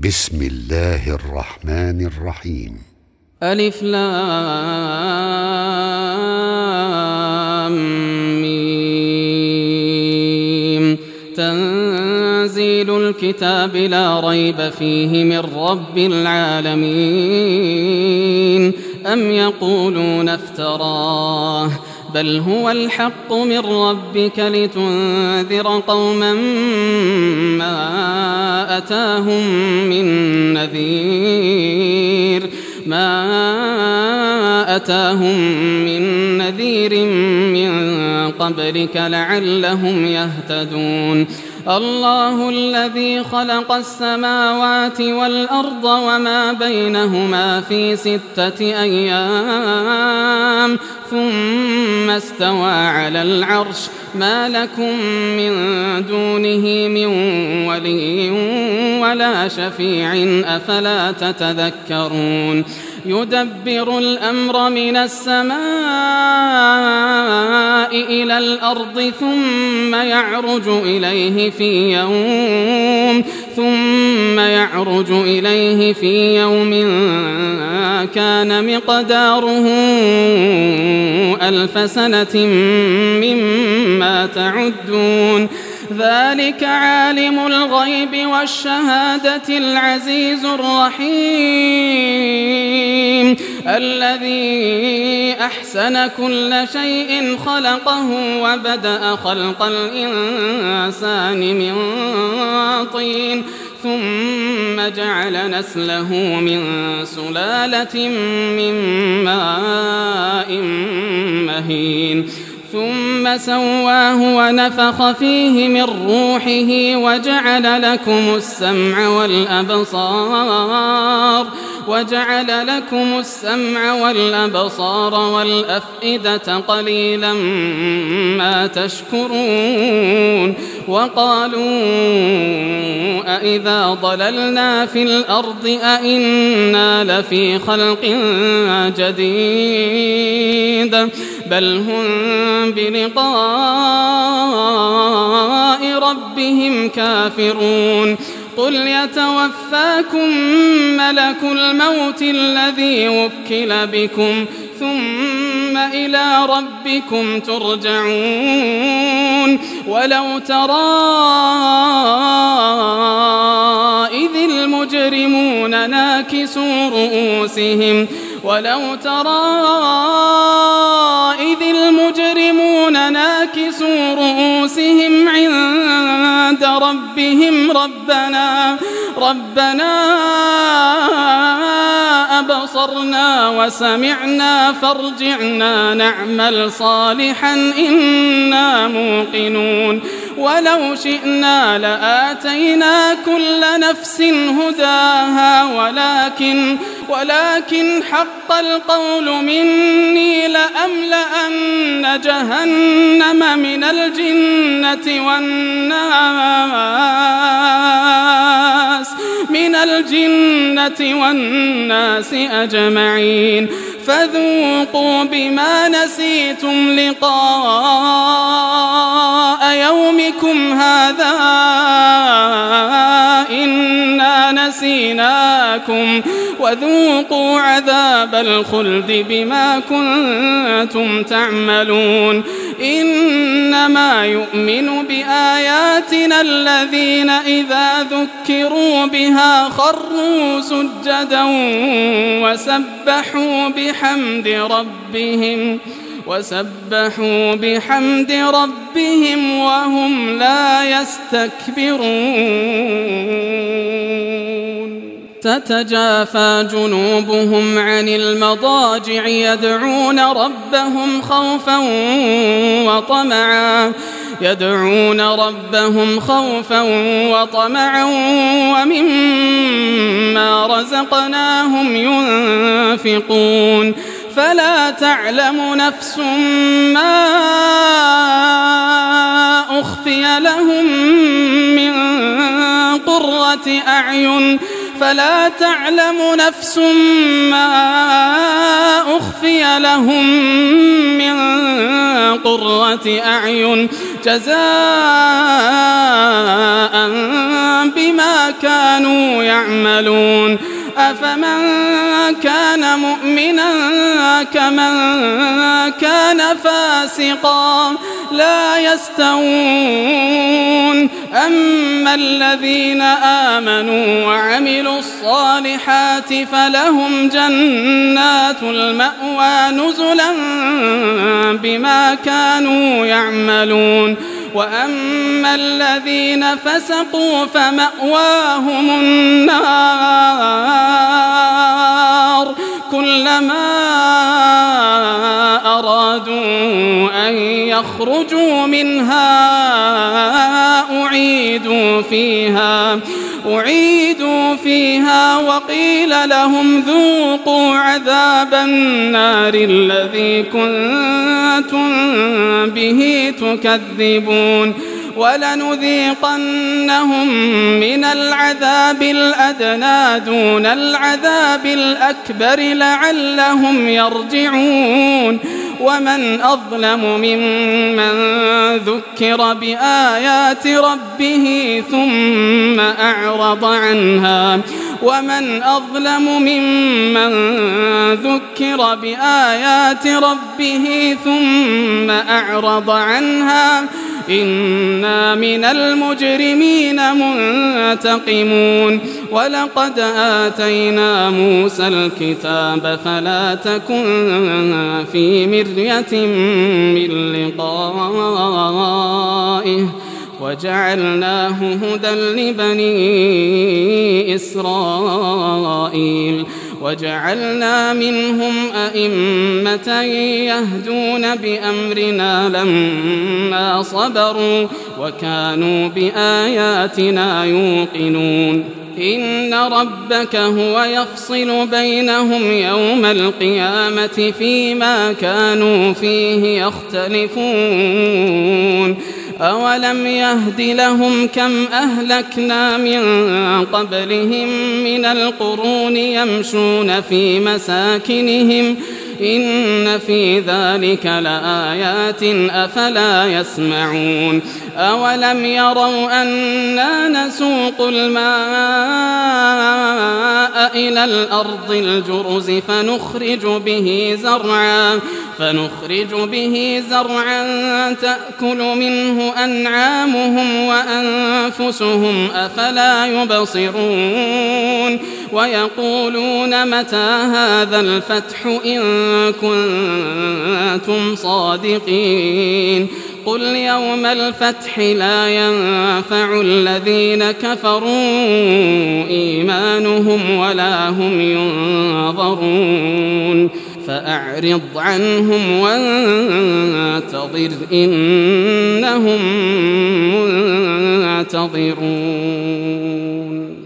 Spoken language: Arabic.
بسم الله الرحمن الرحيم. ألف لام ميم. تنزيل الكتاب لا ريب فيه من رب العالمين. أم يقولون افتراه بل هو الحق من ربك لتنذر قوما ما أتاهم من نذير من قبلك لعلهم يهتدون. الله الذي خلق السماوات والأرض وما بينهما في 6 أيام ثم استوى على العرش. ما لكم من دونه من ولي ولا شفيع أفلا تتذكرون. يدبر الأمر من السماء إلى الأرض ثم يعرج إليه في يوم كان مقداره 1000 سنة مما تعدون. ذلك عالم الغيب والشهادة العزيز الرحيم الذي أحسن كل شيء خلقه وبدأ خلق الإنسان من طين ثم جعل نسله من سلالة من ماء مهين ثم سواه ونفخ فيه من روحه وجعل لكم السمع والأبصار والأفئدة قليلا ما تشكرون. وقالوا أإذا ضللنا في الأرض أإنا لفي خلق جديد بل هم بلقاء ربهم كافرون. قل يتوفاكم ملك الموت الذي وكل بكم ثم إلى ربكم ترجعون. ولو ترى إذ المجرمون ناكسوا رؤوسهم عند ربهم ربنا أبصرنا وسمعنا فارجعنا نعمل صالحا إنا موقنون. ولو شئنا لآتينا كل نفس هداها ولكن حق القول مني لأملأن جهنم من الجنة والناس أجمعين. فذوقوا بما نسيتم لقاء يومكم هذا إنا نسيناكم وذوقوا عذاب الخلد بما كنتم تعملون. إنما يؤمن بآياتنا الذين إذا ذكروا بها خروا سجدا وسبحوا بحمد ربهم وهم لا يستكبرون. تتجافى جنوبهم عن المضاجع يدعون ربهم خوفا وطمعا ومما رزقناهم ينفقون. فلا تعلم نفس ما أخفي لهم من قرة أعين جزاء بما كانوا يعملون أفمن كان مؤمنا كمن كان فاسقا لا يستوون أما الذين آمنوا وعملوا الصالحات فلهم جنات المأوى نزلا بما كانوا يعملون وأما الذين فسقوا فمأواهم النار كلما أرادوا أن يخرجوا منها أعيدوا فيها وقيل لهم ذوقوا عذاب النار الذي كنتم به تكذبون ولنذيقنهم من العذاب الأدنى دون العذاب الأكبر لعلهم يرجعون ومن أظلم ممن ذكر بآيات ربه ثم أعرض عنها ومن أظلم ممن ذكر بآيات ربه ثم أعرض عنها إنا من المجرمين منتقمون ولقد آتينا موسى الكتاب فلا تكن في مرية من لقائه وجعلناه هدى لبني إسرائيل وجعلنا منهم أئمة يهدون بأمرنا لما صبروا وكانوا بآياتنا يوقنون إن ربك هو يفصل بينهم يوم القيامة فيما كانوا فيه يختلفون أولم يهد لهم كم أهلكنا من قبلهم من القرون يمشون في مساكنهم إن في ذلك لآيات أفلا يسمعون أولم يروا أنا نسوق الماء إلى الأرض الجرز فنخرج به زرعا تأكل منه أنعامهم وأنفسهم أفلا يبصرون ويقولون متى هذا الفتح إن كنتم صادقين قل يوم الفتح لا ينفع الذين كفروا إيمانهم ولا هم ينظرون فأعرض عنهم وانتظر إنهم منتظرون